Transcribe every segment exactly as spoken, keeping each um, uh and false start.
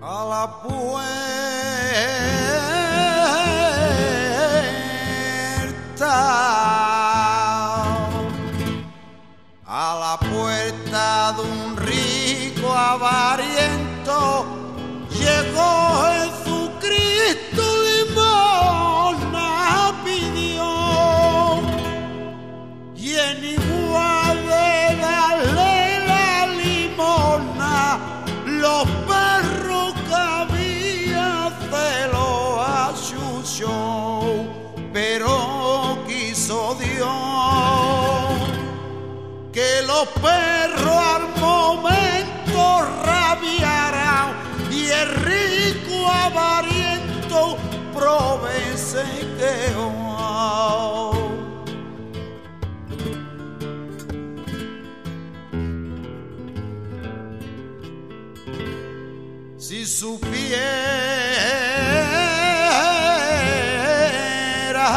a la puerta, a la puerta de un rico avariento llegó Jesucristo, limosna pidió, y en igual de darle la limosna, los perros que había se lo achuchó, pero quiso Dios que los perros al momento rabiaran y el rico avariento prove se quedó. Si supiera,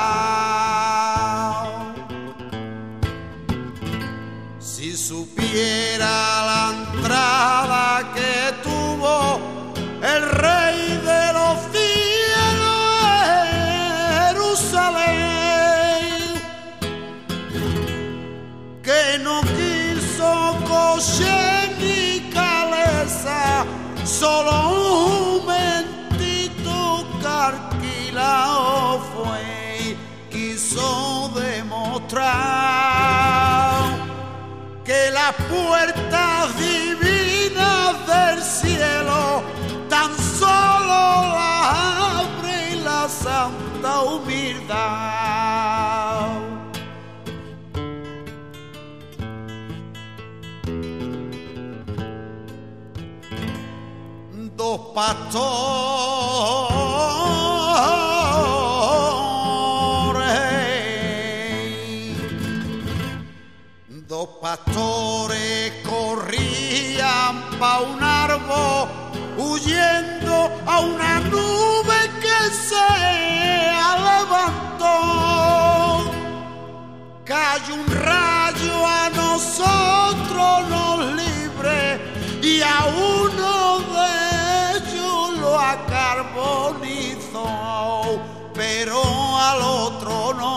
si supiera la entrada que tuvo el Rey de los cielos en Jerusalén, que no quiso coche ni caleza, solo un momentito que alquilado fue, quiso demostrar que las puertas divinas del cielo tan solo las abre la santa humildad. Dos pastores, dos pastores corrían pa' un árbol huyendo a una nube que se levantó. Cayó un rayo a nosotros nos libre y a uno de ellos lo acarbonizó, pero al otro no,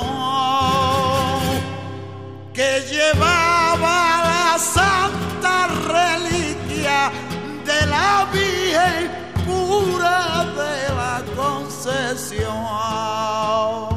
que llevaba la santa reliquia de la Virgen pura de la Concepción.